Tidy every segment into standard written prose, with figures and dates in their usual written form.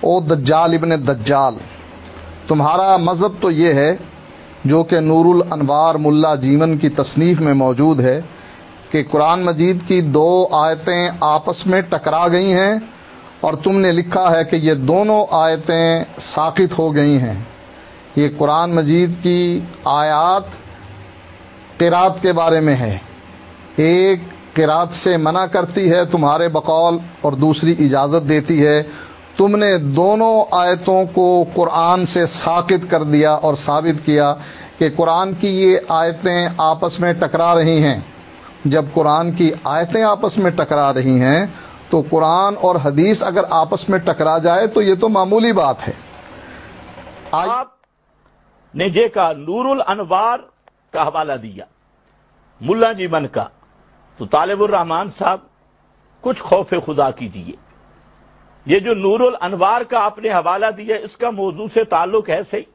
او دجال ابن دجال، تمہارا مذہب تو یہ ہے جو کہ نور الانوار ملا جیون کی تصنیف میں موجود ہے کہ قرآن مجید کی دو آیتیں آپس میں ٹکرا گئی ہیں اور تم نے لکھا ہے کہ یہ دونوں آیتیں ساقط ہو گئی ہیں۔ یہ قرآن مجید کی آیات قرات کے بارے میں ہے، ایک قرات سے منع کرتی ہے تمہارے بقول اور دوسری اجازت دیتی ہے۔ تم نے دونوں آیتوں کو قرآن سے ساقط کر دیا اور ثابت کیا کہ قرآن کی یہ آیتیں آپس میں ٹکرا رہی ہیں۔ جب قرآن کی آیتیں آپس میں ٹکرا رہی ہیں تو قرآن اور حدیث اگر آپس میں ٹکرا جائے تو یہ تو معمولی بات ہے۔ آپ نے یہ کہا نور الانوار کا حوالہ دیا ملا جیون کا، تو طالب الرحمان صاحب کچھ خوف خدا کیجیے۔ یہ جو نور الانوار کا آپ نے حوالہ دیا اس کا موضوع سے تعلق ہے صحیح؟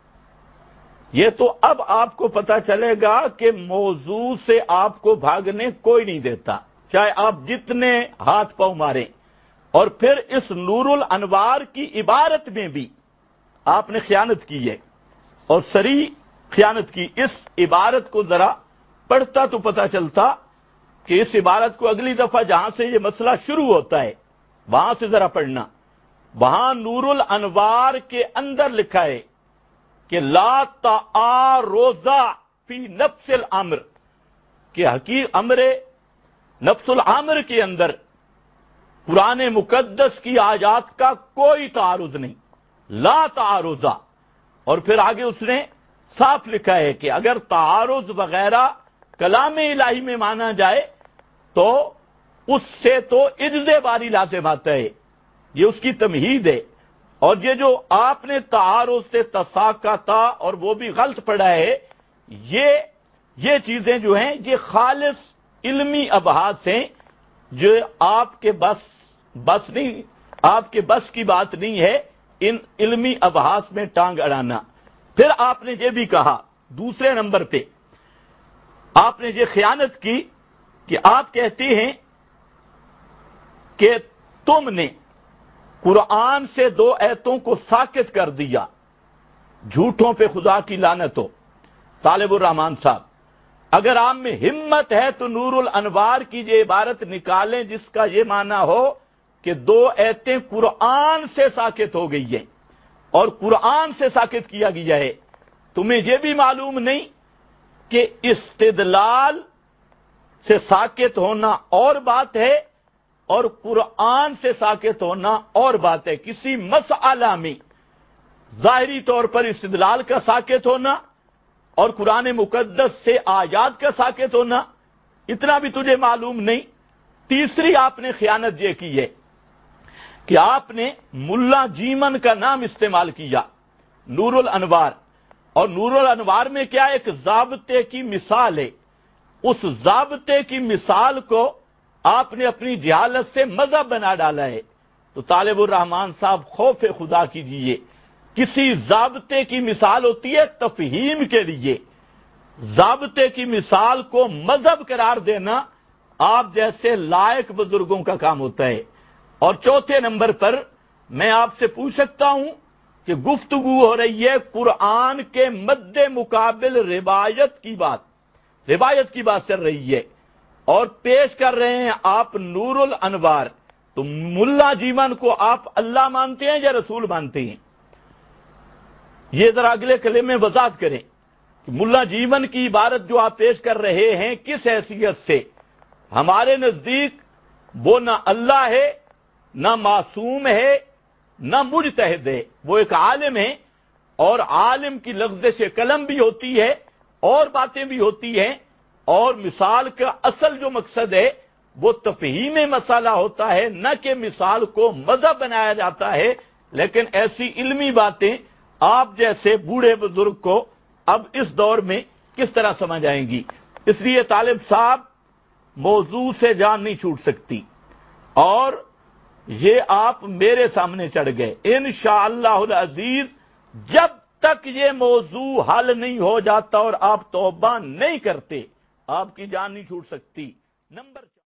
یہ تو اب آپ کو پتا چلے گا کہ موضوع سے آپ کو بھاگنے کوئی نہیں دیتا، چاہے آپ جتنے ہاتھ پاؤں ماریں۔ اور پھر اس نور الانوار کی عبارت میں بھی آپ نے خیانت کی ہے اور صریح خیانت کی۔ اس عبارت کو ذرا پڑھتا تو پتا چلتا کہ اس عبارت کو اگلی دفعہ جہاں سے یہ مسئلہ شروع ہوتا ہے وہاں سے ذرا پڑھنا۔ وہاں نور الانوار کے اندر لکھا ہے کہ لا تعارض فی نفس الامر، کہ حقیقت امر نفس الامر کے اندر قرآن مقدس کی آیات کا کوئی تعارض نہیں، لا تعارض۔ اور پھر آگے اس نے صاف لکھا ہے کہ اگر تعارض وغیرہ کلام الہی میں مانا جائے تو اس سے تو عجز باری لازم آتا ہے، یہ اس کی تمہید ہے۔ اور یہ جو آپ نے تعارض سے تساقطا اور وہ بھی غلط پڑھا ہے، یہ چیزیں جو ہیں یہ خالص علمی ابحاث ہیں جو آپ کے بس نہیں، آپ کے بس کی بات نہیں ہے ان علمی ابحاث میں ٹانگ اڑانا۔ پھر آپ نے یہ بھی کہا دوسرے نمبر پہ آپ نے یہ خیانت کی کہ آپ کہتے ہیں کہ تم نے قرآن سے دو ایتوں کو ساقط کر دیا، جھوٹوں پہ خدا کی لعنت ہو۔ طالب الرحمان صاحب اگر آپ میں ہمت ہے تو نور الانوار کی یہ عبارت نکالیں جس کا یہ معنی ہو کہ دو ایتیں قرآن سے ساقط ہو گئی ہیں اور قرآن سے ساقط کیا گیا ہے۔ تمہیں یہ بھی معلوم نہیں کہ استدلال سے ساقط ہونا اور بات ہے اور قرآن سے ساقط ہونا اور بات ہے۔ کسی مسئلہ میں ظاہری طور پر استدلال کا ساقط ہونا اور قرآن مقدس سے آیات کا ساقط ہونا اتنا بھی تجھے معلوم نہیں۔ تیسری آپ نے خیانت یہ کی ہے کہ آپ نے ملا جیمن کا نام استعمال کیا نور الانوار، اور نور الانوار میں کیا ایک ضابطے کی مثال ہے، اس ضابطے کی مثال کو آپ نے اپنی جہالت سے مذہب بنا ڈالا ہے۔ تو طالب الرحمان صاحب خوف خدا کیجیے، کسی ضابطے کی مثال ہوتی ہے تفہیم کے لیے، ضابطے کی مثال کو مذہب قرار دینا آپ جیسے لائق بزرگوں کا کام ہوتا ہے۔ اور چوتھے نمبر پر میں آپ سے پوچھ سکتا ہوں کہ گفتگو ہو رہی ہے قرآن کے مد مقابل روایت کی بات چل رہی ہے اور پیش کر رہے ہیں آپ نور الانوار، تو ملا جیون کو آپ اللہ مانتے ہیں یا رسول مانتے ہیں؟ یہ ذرا اگلے کلمے میں وضاحت کریں کہ ملا جیون کی عبارت جو آپ پیش کر رہے ہیں کس حیثیت سے؟ ہمارے نزدیک وہ نہ اللہ ہے، نہ معصوم ہے، نہ مجتہد ہے، وہ ایک عالم ہے، اور عالم کی لغزش قلم بھی ہوتی ہے اور باتیں بھی ہوتی ہیں، اور مثال کا اصل جو مقصد ہے وہ تفہیم مسئلہ ہوتا ہے، نہ کہ مثال کو مذہب بنایا جاتا ہے۔ لیکن ایسی علمی باتیں آپ جیسے بوڑھے بزرگ کو اب اس دور میں کس طرح سمجھ آئیں گی؟ اس لیے طالب صاحب موضوع سے جان نہیں چھوٹ سکتی، اور یہ آپ میرے سامنے چڑھ گئے۔ انشاءاللہ العزیز جب تک یہ موضوع حل نہیں ہو جاتا اور آپ توبہ نہیں کرتے آپ کی جان نہیں چھوٹ سکتی۔ نمبر